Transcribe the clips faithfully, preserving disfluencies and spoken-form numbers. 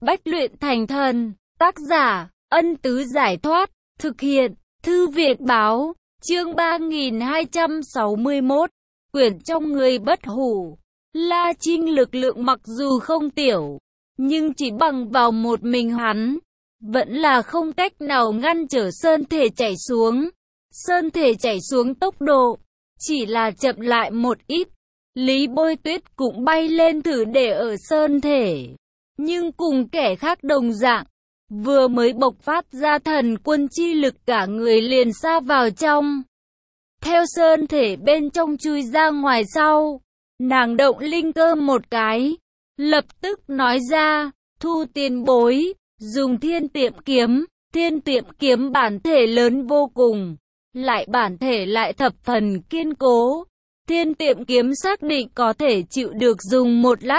Bách luyện thành thần. Tác giả, Ân Tứ Giải Thoát. Thực hiện, Thư Việt Báo. Chương ba nghìn hai trăm sáu mươi mốt. Quyển trong người bất hủ. La Trinh lực lượng mặc dù không tiểu, nhưng chỉ bằng vào một mình hắn, vẫn là không cách nào ngăn trở sơn thể chảy xuống. Sơn thể chảy xuống tốc độ, chỉ là chậm lại một ít. Lý Bôi Tuyết cũng bay lên thử để ở sơn thể, nhưng cùng kẻ khác đồng dạng, vừa mới bộc phát ra thần quân chi lực cả người liền sa vào trong. Theo sơn thể bên trong chui ra ngoài sau, nàng động linh cơ một cái, lập tức nói ra, Thu tiền bối, dùng thiên tiệm kiếm. Thiên tiệm kiếm bản thể lớn vô cùng, lại bản thể lại thập phần kiên cố. Thiên tiệm kiếm xác định có thể chịu được dùng một lát.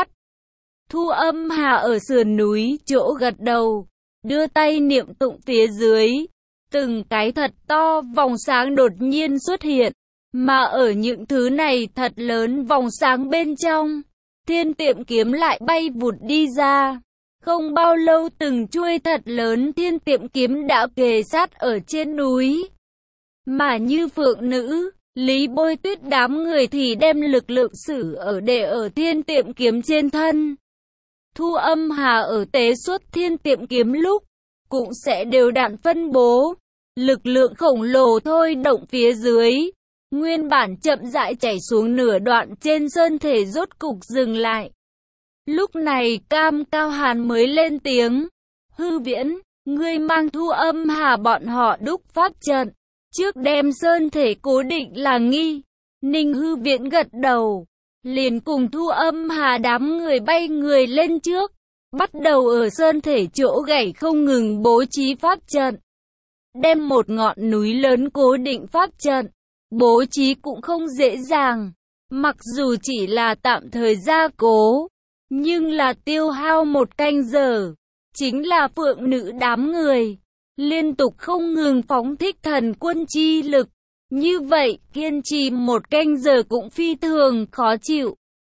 Thu Âm Hà ở sườn núi chỗ gật đầu, đưa tay niệm tụng phía dưới. Từng cái thật to vòng sáng đột nhiên xuất hiện, mà ở những thứ này thật lớn vòng sáng bên trong, thiên tiệm kiếm lại bay vụt đi ra. Không bao lâu từng chuôi thật lớn thiên tiệm kiếm đã kề sát ở trên núi. Mà như phượng nữ, Lý Bôi Tuyết đám người thì đem lực lượng sử ở để ở thiên tiệm kiếm trên thân. Thu Âm Hà ở tế xuất thiên tiệm kiếm lúc, cũng sẽ đều đặn phân bố. Lực lượng khổng lồ thôi động phía dưới, nguyên bản chậm rãi chảy xuống nửa đoạn trên sơn thể rốt cục dừng lại. Lúc này Cam Cao Hàn mới lên tiếng, Hư Viễn, ngươi mang Thu Âm Hà bọn họ đúc pháp trận, trước đem sơn thể cố định là nghi. Ninh Hư Viễn gật đầu, liền cùng Thu Âm Hà đám người bay người lên trước, bắt đầu ở sơn thể chỗ gãy không ngừng bố trí pháp trận. Đem một ngọn núi lớn cố định pháp trận, bố trí cũng không dễ dàng, mặc dù chỉ là tạm thời gia cố, nhưng là tiêu hao một canh giờ. Chính là phượng nữ đám người liên tục không ngừng phóng thích thần quân chi lực, như vậy kiên trì một canh giờ cũng phi thường khó chịu.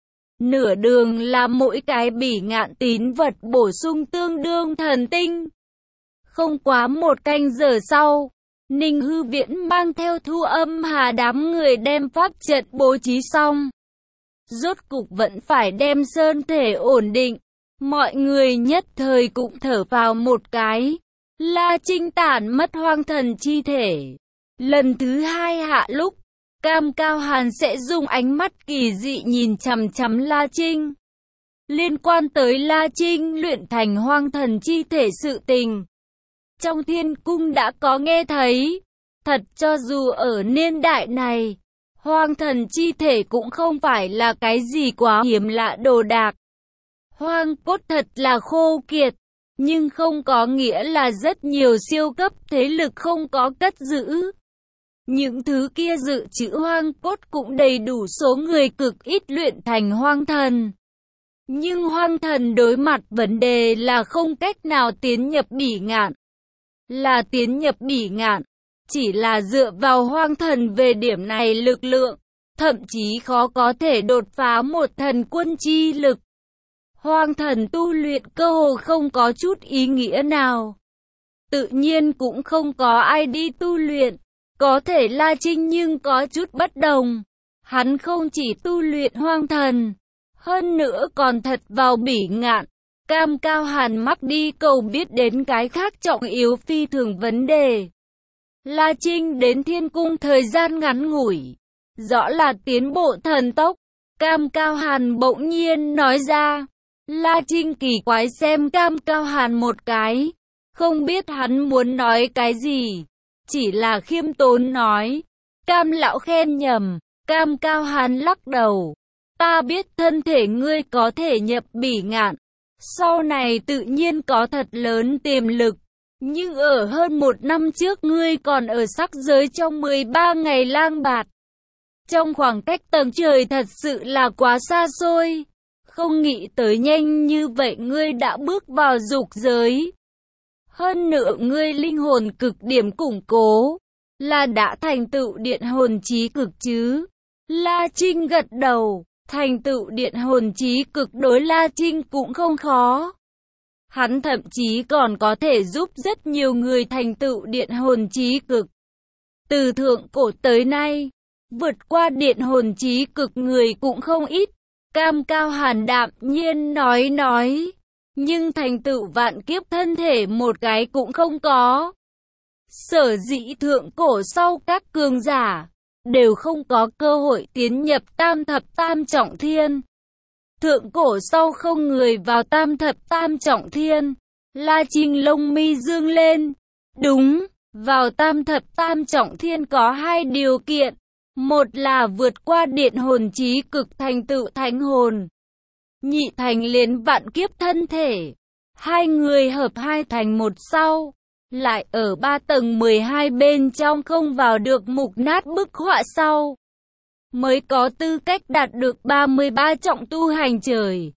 Nửa đường là mỗi cái bỉ ngạn tín vật bổ sung tương đương thần tinh. Không quá một canh giờ sau, Ninh Hư Viễn mang theo Thu Âm Hà đám người đem pháp trận bố trí xong. Rốt cục vẫn phải đem sơn thể ổn định, mọi người nhất thời cũng thở vào một cái. La Trinh tản mất hoang thần chi thể. Lần thứ hai hạ lúc, Cam Cao Hàn sẽ dùng ánh mắt kỳ dị nhìn chằm chằm La Trinh. Liên quan tới La Trinh luyện thành hoang thần chi thể sự tình, trong thiên cung đã có nghe thấy. Thật cho dù ở niên đại này, hoang thần chi thể cũng không phải là cái gì quá hiếm lạ đồ đạc. Hoang cốt thật là khô kiệt, nhưng không có nghĩa là rất nhiều siêu cấp thế lực không có cất giữ. Những thứ kia dự trữ hoang cốt cũng đầy đủ số người cực ít luyện thành hoang thần. Nhưng hoang thần đối mặt vấn đề là không cách nào tiến nhập bỉ ngạn. Là tiến nhập bỉ ngạn, chỉ là dựa vào hoang thần về điểm này lực lượng, thậm chí khó có thể đột phá một thần quân chi lực. Hoang thần tu luyện cơ hồ không có chút ý nghĩa nào. Tự nhiên cũng không có ai đi tu luyện. Có thể La Trinh nhưng có chút bất đồng. Hắn không chỉ tu luyện hoang thần, hơn nữa còn thật vào bỉ ngạn. Cam Cao Hàn mắc đi cầu biết đến cái khác trọng yếu phi thường vấn đề. La Trinh đến thiên cung thời gian ngắn ngủi, rõ là tiến bộ thần tốc. Cam Cao Hàn bỗng nhiên nói ra. La Trinh kỳ quái xem Cam Cao Hàn một cái, không biết hắn muốn nói cái gì, chỉ là khiêm tốn nói, Cam lão khen nhầm. Cam Cao Hàn lắc đầu, ta biết thân thể ngươi có thể nhập bỉ ngạn, sau này tự nhiên có thật lớn tiềm lực, nhưng ở hơn một năm trước ngươi còn ở sắc giới trong mười ba ngày lang bạt. Trong khoảng cách tầng trời thật sự là quá xa xôi. Không nghĩ tới nhanh như vậy ngươi đã bước vào dục giới. Hơn nữa ngươi linh hồn cực điểm củng cố, là đã thành tựu điện hồn chí cực chứ? La Trinh gật đầu, thành tựu điện hồn chí cực đối La Trinh cũng không khó. Hắn thậm chí còn có thể giúp rất nhiều người thành tựu điện hồn chí cực. Từ thượng cổ tới nay, vượt qua điện hồn chí cực người cũng không ít. Cam Cao Hàn đạm nhiên nói nói, nhưng thành tựu vạn kiếp thân thể một cái cũng không có. Sở dĩ thượng cổ sau các cường giả, đều không có cơ hội tiến nhập tam thập tam trọng thiên. Thượng cổ sau không người vào tam thập tam trọng thiên. La Trinh lông mi dương lên. Đúng, vào tam thập tam trọng thiên có hai điều kiện. Một là vượt qua điện hồn chí cực thành tựu thánh hồn. Nhị thành liền vạn kiếp thân thể. Hai người hợp hai thành một sau. Lại ở ba tầng mười hai bên trong không vào được mục nát bức họa sau. Mới có tư cách đạt được ba mươi ba trọng tu hành trời.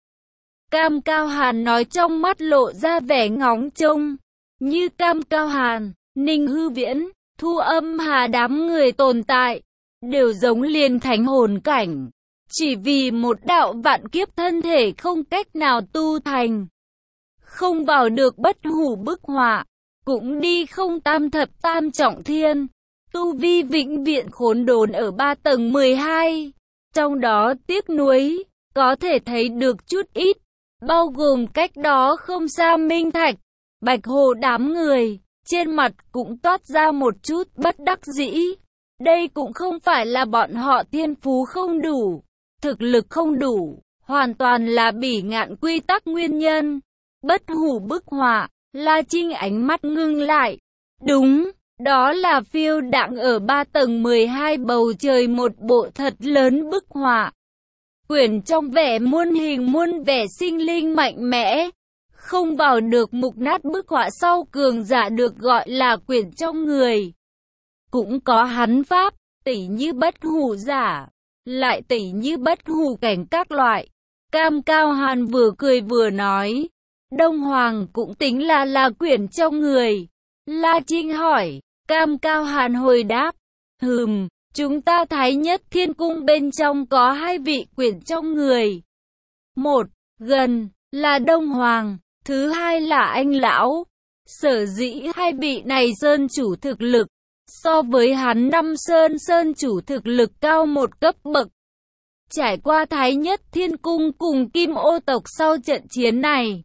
Cam Cao Hàn nói trong mắt lộ ra vẻ ngóng trông. Như Cam Cao Hàn, Ninh Hư Viễn, Thu Âm Hà đám người tồn tại, đều giống liền thánh hồn cảnh. Chỉ vì một đạo vạn kiếp thân thể không cách nào tu thành. Không vào được bất hủ bức họa, cũng đi không tam thập tam trọng thiên. Tu vi vĩnh viễn khốn đốn ở ba tầng mười hai. Trong đó tiếc nuối, có thể thấy được chút ít. Bao gồm cách đó không xa Minh Thạch, Bạch Hồ đám người. Trên mặt cũng toát ra một chút bất đắc dĩ. Đây cũng không phải là bọn họ thiên phú không đủ, thực lực không đủ. Hoàn toàn là bỉ ngạn quy tắc nguyên nhân. Bất hủ bức họa, La Trinh ánh mắt ngưng lại. Đúng. Đó là phiêu đãng ở ba tầng mười hai bầu trời một bộ thật lớn bức họa. Quyển trong vẻ muôn hình muôn vẻ sinh linh mạnh mẽ. Không vào được mục nát bức họa sau cường giả được gọi là quyển trong người. Cũng có hắn pháp, tỉ như bất hủ giả, lại tỉ như bất hủ cảnh các loại. Cam Cao Hàn vừa cười vừa nói. Đông Hoàng cũng tính là là quyển trong người. La Trinh hỏi. Cam Cao Hàn hồi đáp, hừm, chúng ta Thái Nhất Thiên Cung bên trong có hai vị quyển trong người. Một, gần, là Đông Hoàng, thứ hai là Anh Lão. Sở dĩ hai vị này sơn chủ thực lực, so với hắn năm sơn sơn chủ thực lực cao một cấp bậc. Trải qua Thái Nhất Thiên Cung cùng Kim Ô tộc sau trận chiến này,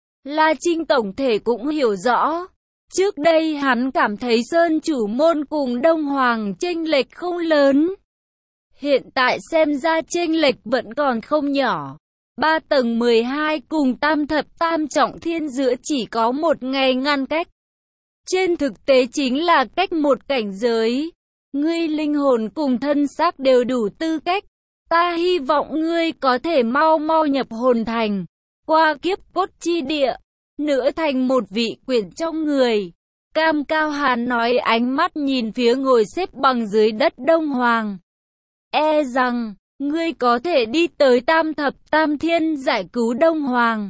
La Trinh tổng thể cũng hiểu rõ. Trước đây hắn cảm thấy Sơn Chủ Môn cùng Đông Hoàng chênh lệch không lớn. Hiện tại xem ra chênh lệch vẫn còn không nhỏ. Ba tầng mười hai cùng tam thập tam trọng thiên giữa chỉ có một ngày ngăn cách. Trên thực tế chính là cách một cảnh giới. Ngươi linh hồn cùng thân xác đều đủ tư cách. Ta hy vọng ngươi có thể mau mau nhập hồn thành. Qua kiếp cốt chi địa. Nữa thành một vị quyển trong người. Cam Cao Hàn nói ánh mắt nhìn phía ngồi xếp bằng dưới đất Đông Hoàng. E rằng, ngươi có thể đi tới tam thập tam thiên giải cứu Đông Hoàng.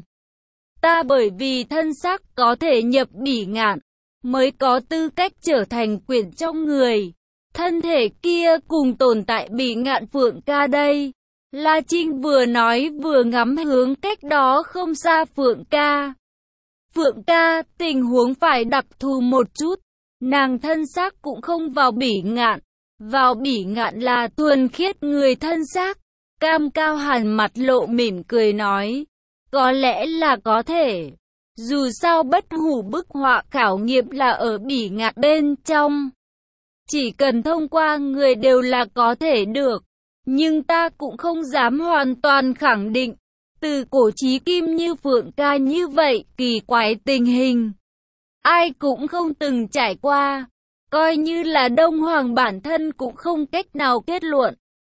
Ta bởi vì thân xác có thể nhập bỉ ngạn, mới có tư cách trở thành quyển trong người. Thân thể kia cùng tồn tại bỉ ngạn Phượng Ca đây. La Trinh vừa nói vừa ngắm hướng cách đó không xa Phượng Ca. Phượng Ca, tình huống phải đặc thù một chút. Nàng thân xác cũng không vào bỉ ngạn. Vào bỉ ngạn là thuần khiết người thân xác. Cam Cao Hàn mặt lộ mỉm cười nói. Có lẽ là có thể. Dù sao bất hủ bức họa khảo nghiệm là ở bỉ ngạn bên trong. Chỉ cần thông qua người đều là có thể được. Nhưng ta cũng không dám hoàn toàn khẳng định. Từ cổ chí kim như Phượng Ca như vậy, kỳ quái tình hình. Ai cũng không từng trải qua. Coi như là Đông Hoàng bản thân cũng không cách nào kết luận.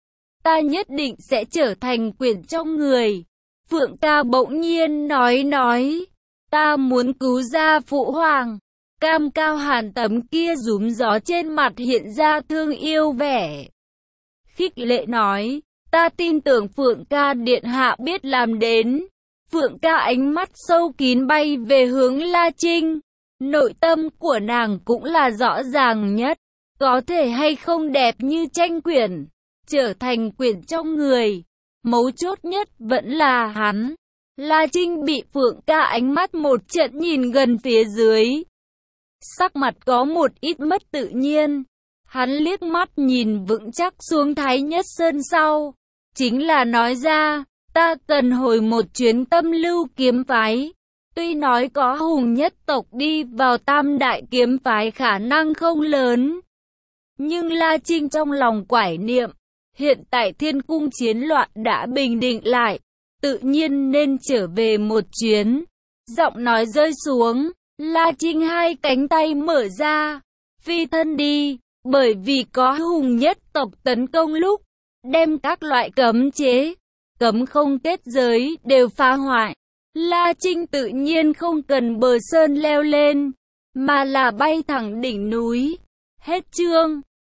Ta nhất định sẽ trở thành quyển trong người. Phượng Ca bỗng nhiên nói nói. Ta muốn cứu ra Phụ Hoàng. Cam Cao Hàn tấm kia rúm gió trên mặt hiện ra thương yêu vẻ. Khích lệ nói. Ta tin tưởng Phượng Ca điện hạ biết làm đến. Phượng Ca ánh mắt sâu kín bay về hướng La Trinh. Nội tâm của nàng cũng là rõ ràng nhất. Có thể hay không đẹp như tranh quyển, trở thành quyển trong người. Mấu chốt nhất vẫn là hắn. La Trinh bị Phượng Ca ánh mắt một trận nhìn gần phía dưới. Sắc mặt có một ít mất tự nhiên. Hắn liếc mắt nhìn vững chắc xuống Thái Nhất Sơn sau. Chính là nói ra, ta cần hồi một chuyến Tâm Lưu kiếm phái. Tuy nói có hùng nhất tộc đi vào Tam Đại kiếm phái khả năng không lớn. Nhưng La Trinh trong lòng quải niệm, hiện tại thiên cung chiến loạn đã bình định lại, tự nhiên nên trở về một chuyến. Giọng nói rơi xuống, La Trinh hai cánh tay mở ra, phi thân đi, bởi vì có hùng nhất tộc tấn công lúc, đem các loại cấm chế, cấm không kết giới đều phá hoại. La Trinh tự nhiên không cần bờ sơn leo lên, mà là bay thẳng đỉnh núi. Hết chương.